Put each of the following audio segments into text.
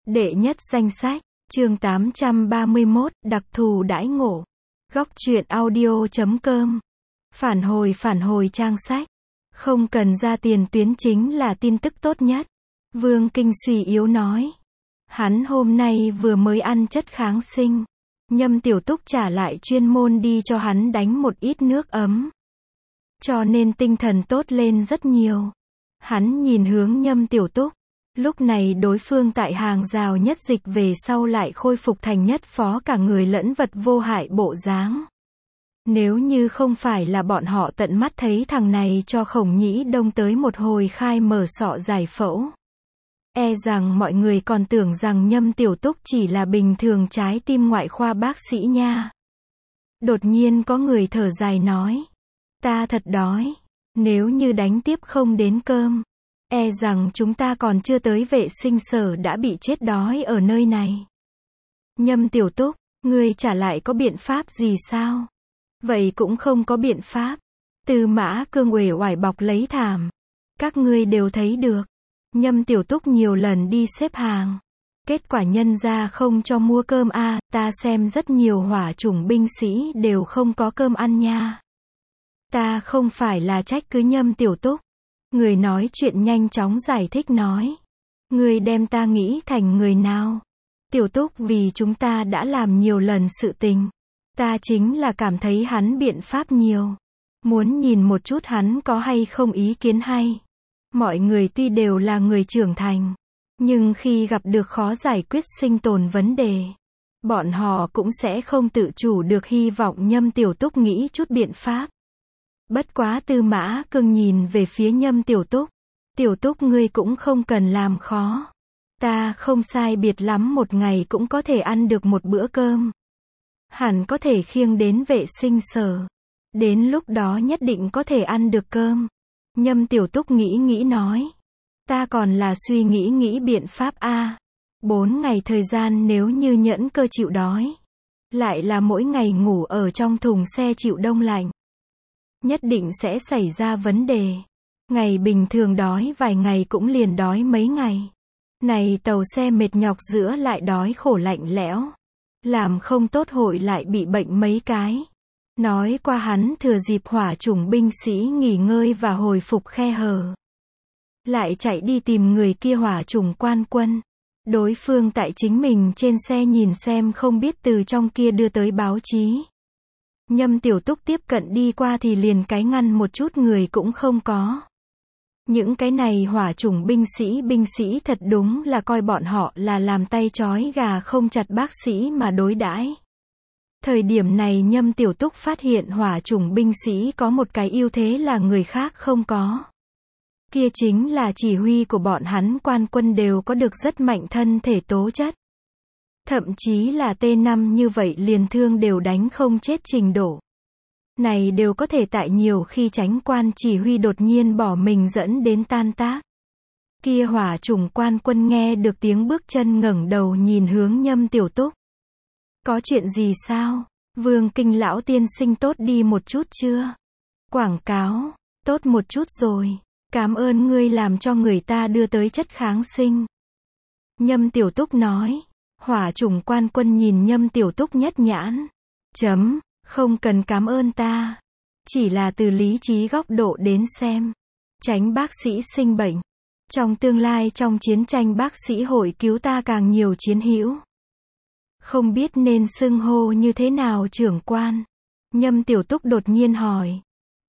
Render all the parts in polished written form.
Đệ nhất danh sách, chương 831, đặc thù đãi ngộ. Góc truyện audio.com. Phản hồi trang sách. Không cần ra tiền tuyến chính là tin tức tốt nhất. Vương Kinh suy yếu nói. Hắn hôm nay vừa mới ăn chất kháng sinh. Nhâm Tiểu Túc trả lại chuyên môn đi cho hắn đánh một ít nước ấm. Cho nên tinh thần tốt lên rất nhiều. Hắn nhìn hướng Nhâm Tiểu Túc. Lúc này đối phương tại hàng rào nhất dịch về sau lại khôi phục thành nhất phó cả người lẫn vật vô hại bộ dáng. Nếu như không phải là bọn họ tận mắt thấy thằng này cho Khổng Nhĩ Đông tới một hồi khai mở sọ giải phẫu. E rằng mọi người còn tưởng rằng Nhâm Tiểu Túc chỉ là bình thường trái tim ngoại khoa bác sĩ nha. Đột nhiên có người thở dài nói. Ta thật đói. Nếu như đánh tiếp không đến cơm. E rằng chúng ta còn chưa tới vệ sinh sở đã bị chết đói ở nơi này. Nhâm Tiểu Túc, ngươi trả lại có biện pháp gì sao? Vậy cũng không có biện pháp. Tư Mã Cương uể oải bọc lấy thảm. Các ngươi đều thấy được. Nhâm Tiểu Túc nhiều lần đi xếp hàng. Kết quả nhân ra không cho mua cơm a, ta xem rất nhiều hỏa chủng binh sĩ đều không có cơm ăn nha. Ta không phải là trách cứ Nhâm Tiểu Túc. Người nói chuyện nhanh chóng giải thích nói. Người đem ta nghĩ thành người nào? Tiểu Túc vì chúng ta đã làm nhiều lần sự tình. Ta chính là cảm thấy hắn biện pháp nhiều. Muốn nhìn một chút hắn có hay không ý kiến hay. Mọi người tuy đều là người trưởng thành. Nhưng khi gặp được khó giải quyết sinh tồn vấn đề. Bọn họ cũng sẽ không tự chủ được hy vọng Nhâm Tiểu Túc nghĩ chút biện pháp. Bất quá Tư Mã Cương nhìn về phía Nhâm Tiểu Túc. Tiểu Túc ngươi cũng không cần làm khó. Ta không sai biệt lắm một ngày cũng có thể ăn được một bữa cơm. Hẳn có thể khiêng đến vệ sinh sở. Đến lúc đó nhất định có thể ăn được cơm. Nhâm Tiểu Túc nghĩ nói. Ta còn là suy nghĩ biện pháp a. 4 ngày thời gian nếu như nhẫn cơ chịu đói. Lại là mỗi ngày ngủ ở trong thùng xe chịu đông lạnh. Nhất định sẽ xảy ra vấn đề. Ngày bình thường đói vài ngày cũng liền đói mấy ngày. Này tàu xe mệt nhọc giữa lại đói khổ lạnh lẽo. Làm không tốt hội lại bị bệnh mấy cái. Nói qua hắn thừa dịp hỏa chủng binh sĩ nghỉ ngơi và hồi phục khe hở. Lại chạy đi tìm người kia hỏa chủng quan quân. Đối phương tại chính mình trên xe nhìn xem không biết từ trong kia đưa tới báo chí. Nhâm Tiểu Túc tiếp cận đi qua thì liền cái ngăn một chút người cũng không có. Những cái này hỏa chủng binh sĩ thật đúng là coi bọn họ là làm tay trói gà không chặt bác sĩ mà đối đãi. Thời điểm này Nhâm Tiểu Túc phát hiện hỏa chủng binh sĩ có một cái ưu thế là người khác không có. Kia chính là chỉ huy của bọn hắn quan quân đều có được rất mạnh thân thể tố chất. Thậm chí là T5 như vậy liền thương đều đánh không chết trình độ. Này đều có thể tại nhiều khi tránh quan chỉ huy đột nhiên bỏ mình dẫn đến tan tác. Kia hỏa chủng quan quân nghe được tiếng bước chân ngẩng đầu nhìn hướng Nhâm Tiểu Túc. Có chuyện gì sao? Vương Kinh lão tiên sinh tốt đi một chút chưa? Quảng cáo, tốt một chút rồi. Cảm ơn ngươi làm cho người ta đưa tới chất kháng sinh. Nhâm Tiểu Túc nói. Hỏa chủng quan quân nhìn Nhâm Tiểu Túc nhất nhãn. Không cần cảm ơn ta. Chỉ là từ lý trí góc độ đến xem. Tránh bác sĩ sinh bệnh. Trong tương lai trong chiến tranh bác sĩ hội cứu ta càng nhiều chiến hữu. Không biết nên xưng hô như thế nào trưởng quan. Nhâm Tiểu Túc đột nhiên hỏi.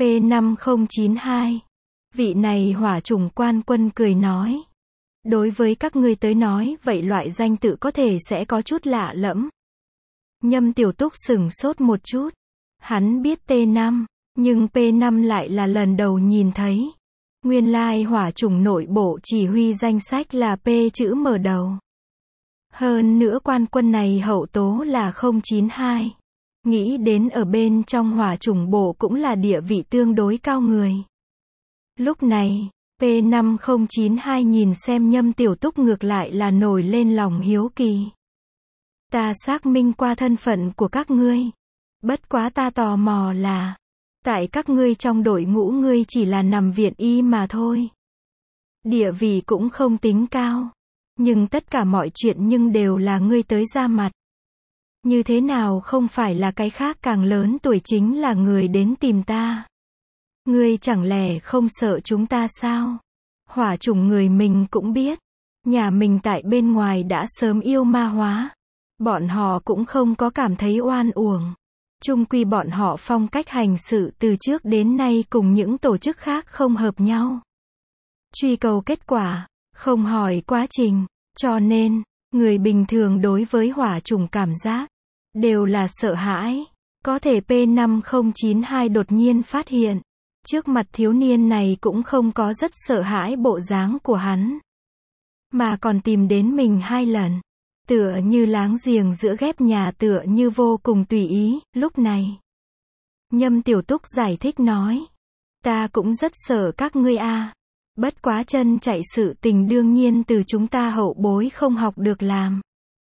P5092. Vị này hỏa chủng quan quân cười nói. Đối với các ngươi tới nói vậy loại danh tự có thể sẽ có chút lạ lẫm. Nhâm Tiểu Túc sửng sốt một chút. Hắn biết T5, nhưng P5 lại là lần đầu nhìn thấy. Nguyên lai hỏa chủng nội bộ chỉ huy danh sách là P chữ mở đầu. Hơn nữa quan quân này hậu tố là 092. Nghĩ đến ở bên trong hỏa chủng bộ cũng là địa vị tương đối cao người. Lúc này, P5092 nhìn xem Nhâm Tiểu Túc ngược lại là nổi lên lòng hiếu kỳ. Ta xác minh qua thân phận của các ngươi. Bất quá ta tò mò là, tại các ngươi trong đội ngũ ngươi chỉ là nằm viện y mà thôi. Địa vị cũng không tính cao. Nhưng tất cả mọi chuyện nhưng đều là ngươi tới ra mặt. Như thế nào không phải là cái khác càng lớn tuổi chính là người đến tìm ta. Ngươi chẳng lẽ không sợ chúng ta sao? Hỏa chủng người mình cũng biết. Nhà mình tại bên ngoài đã sớm yêu ma hóa. Bọn họ cũng không có cảm thấy oan uổng. Chung quy bọn họ phong cách hành sự từ trước đến nay cùng những tổ chức khác không hợp nhau. Truy cầu kết quả, không hỏi quá trình. Cho nên, người bình thường đối với hỏa chủng cảm giác đều là sợ hãi. Có thể P5092 đột nhiên phát hiện. Trước mặt thiếu niên này cũng không có rất sợ hãi bộ dáng của hắn. Mà còn tìm đến mình 2 lần. Tựa như láng giềng giữa ghép nhà, tựa như vô cùng tùy ý. Lúc này, Nhâm Tiểu Túc giải thích nói. Ta cũng rất sợ các ngươi a. Bất quá chân chạy sự tình đương nhiên từ chúng ta hậu bối không học được làm.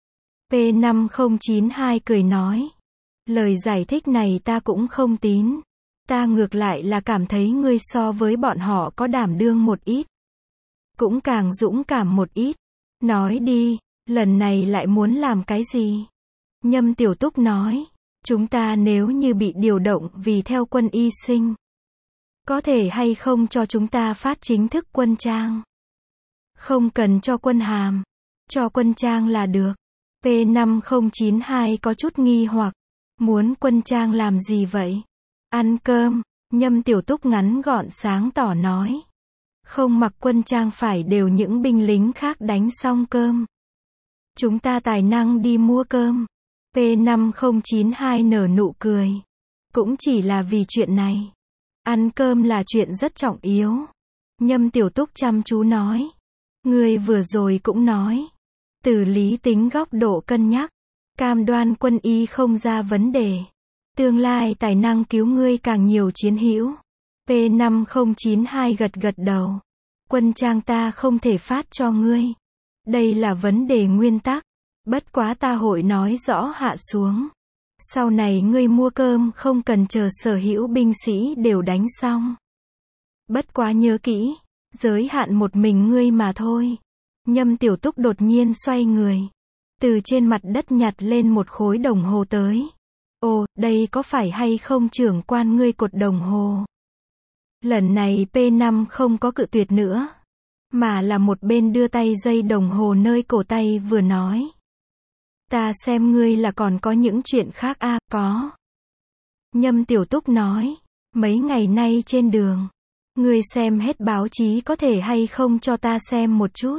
P5092 cười nói. Lời giải thích này ta cũng không tín. Ta ngược lại là cảm thấy ngươi so với bọn họ có đảm đương một ít. Cũng càng dũng cảm một ít. Nói đi, lần này lại muốn làm cái gì? Nhâm Tiểu Túc nói. Chúng ta nếu như bị điều động vì theo quân y sinh. Có thể hay không cho chúng ta phát chính thức quân trang? Không cần cho quân hàm. Cho quân trang là được. P5092 có chút nghi hoặc. Muốn quân trang làm gì vậy? Ăn cơm. Nhâm Tiểu Túc ngắn gọn sáng tỏ nói. Không mặc quân trang phải đều những binh lính khác đánh xong cơm. Chúng ta tài năng đi mua cơm. P5092 nở nụ cười. Cũng chỉ là vì chuyện này. Ăn cơm là chuyện rất trọng yếu. Nhâm Tiểu Túc chăm chú nói. Ngươi vừa rồi cũng nói. Từ lý tính góc độ cân nhắc. Cam đoan quân y không ra vấn đề. Tương lai tài năng cứu ngươi càng nhiều chiến hữu. P5092 gật gật đầu. Quân trang ta không thể phát cho ngươi. Đây là vấn đề nguyên tắc. Bất quá ta hội nói rõ hạ xuống. Sau này ngươi mua cơm không cần chờ sở hữu binh sĩ đều đánh xong. Bất quá nhớ kỹ, giới hạn một mình ngươi mà thôi. Nhâm Tiểu Túc đột nhiên xoay người. Từ trên mặt đất nhặt lên một khối đồng hồ tới. Ồ, đây có phải hay không trưởng quan ngươi cột đồng hồ? Lần này P5 không có cự tuyệt nữa. Mà là một bên đưa tay dây đồng hồ nơi cổ tay vừa nói. Ta xem ngươi là còn có những chuyện khác a. Có. Nhâm Tiểu Túc nói. Mấy ngày nay trên đường. Ngươi xem hết báo chí có thể hay không cho ta xem một chút.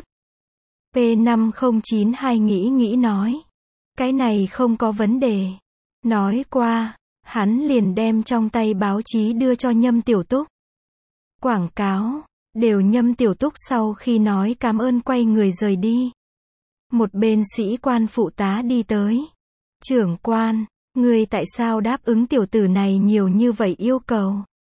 P5092 nghĩ nói. Cái này không có vấn đề. Nói qua, hắn liền đem trong tay báo chí đưa cho Nhâm Tiểu Túc. Quảng cáo, đều Nhâm Tiểu Túc sau khi nói cảm ơn quay người rời đi. Một bên sĩ quan phụ tá đi tới. Trưởng quan, ngươi tại sao đáp ứng tiểu tử này nhiều như vậy yêu cầu?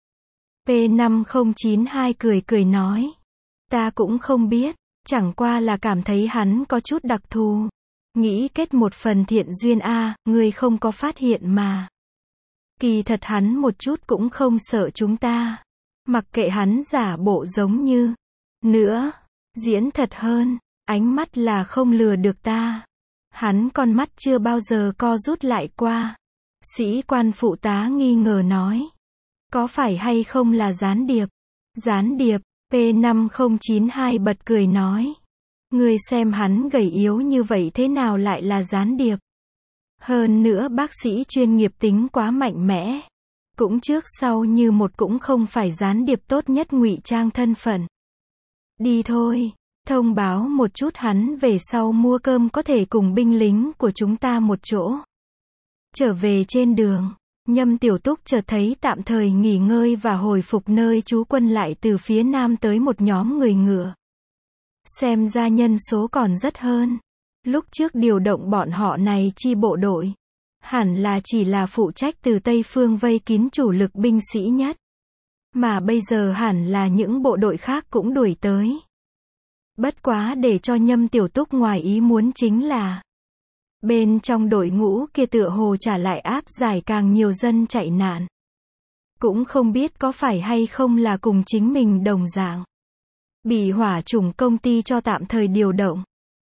P5092 cười nói. Ta cũng không biết, chẳng qua là cảm thấy hắn có chút đặc thù. Nghĩ kết một phần thiện duyên a, ngươi không có phát hiện mà. Kỳ thật hắn một chút cũng không sợ chúng ta. Mặc kệ hắn giả bộ giống như. Nữa, diễn thật hơn, ánh mắt là không lừa được ta. Hắn con mắt chưa bao giờ co rút lại qua. Sĩ quan phụ tá nghi ngờ nói. Có phải hay không là gián điệp? Gián điệp, P5092 bật cười nói. Ngươi xem hắn gầy yếu như vậy thế nào lại là gián điệp? Hơn nữa bác sĩ chuyên nghiệp tính quá mạnh mẽ. Cũng trước sau như một cũng không phải gián điệp tốt nhất ngụy trang thân phận. Đi thôi, thông báo một chút hắn về sau mua cơm có thể cùng binh lính của chúng ta một chỗ. Trở về trên đường, Nhâm Tiểu Túc chợt thấy tạm thời nghỉ ngơi và hồi phục nơi trú quân lại từ phía nam tới một nhóm người ngựa. Xem ra nhân số còn rất hơn. Lúc trước điều động bọn họ này chi bộ đội. Hẳn là chỉ là phụ trách từ Tây Phương vây kín chủ lực binh sĩ nhất. Mà bây giờ hẳn là những bộ đội khác cũng đuổi tới. Bất quá để cho Nhâm Tiểu Túc ngoài ý muốn chính là bên trong đội ngũ kia tựa hồ trả lại áp giải càng nhiều dân chạy nạn. Cũng không biết có phải hay không là cùng chính mình đồng dạng. Bị hỏa chủng công ty cho tạm thời điều động.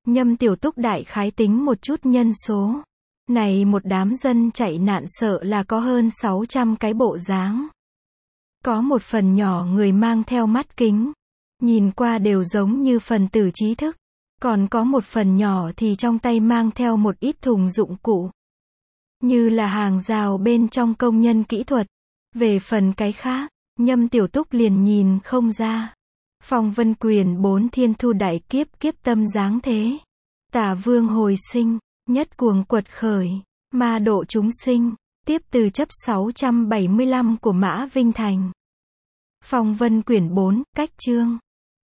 Nhâm Tiểu Túc đại khái tính một chút nhân số. Này một đám dân chạy nạn sợ là có hơn 600 cái bộ dáng. Có một phần nhỏ người mang theo mắt kính. Nhìn qua đều giống như phần tử trí thức. Còn có một phần nhỏ thì trong tay mang theo một ít thùng dụng cụ. Như là hàng rào bên trong công nhân kỹ thuật. Về phần cái khác, Nhâm Tiểu Túc liền nhìn không ra. Phong Vân Quyền 4 thiên thu đại kiếp kiếp tâm dáng thế. Tả vương hồi sinh, nhất cuồng quật khởi, ma độ chúng sinh, tiếp từ chấp 675 của Mã Vinh Thành. Phong Vân Quyển 4, cách chương